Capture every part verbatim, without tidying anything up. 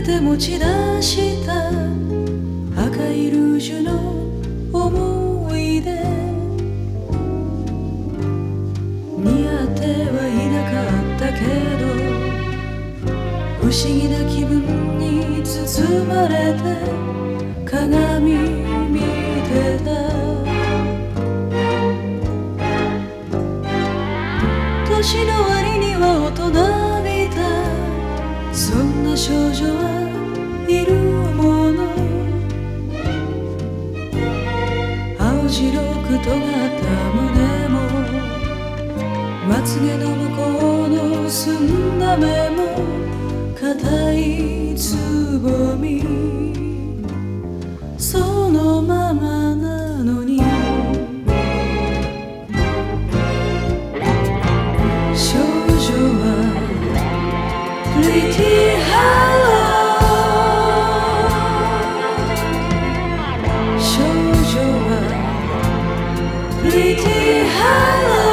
て持ち出した赤いルージュの思い出、似合ってはいなかったけど不思議な気分に包まれて鏡見てた。年の割には大人びたそんな少女はいるもの。青白く尖った胸もまつげの向こうの澄んだ目も硬いつぼみそのままなのに、少女はPretty Hello 少女は Pretty Hello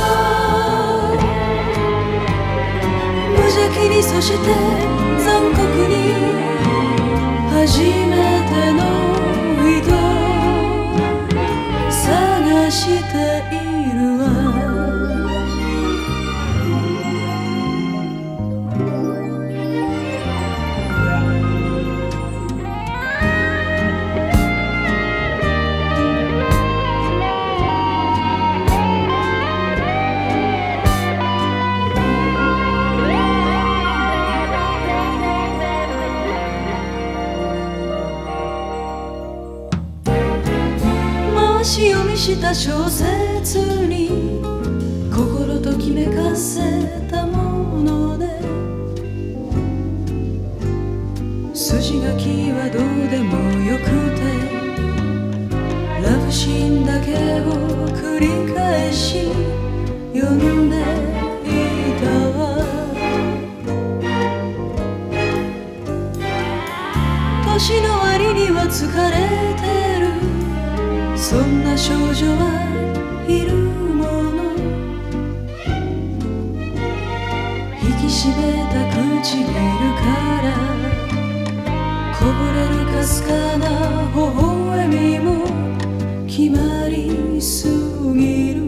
無邪気にそして残酷に初めての人探しているわ。回し読みした小説に心ときめかせたもので、筋書きはどうでもよくてラブシーンだけを繰り返し読んでいたわ。年の割には疲れてるそんな少女はいるもの。引き締めた唇からこぼれるかすかな微笑みも決まりすぎる。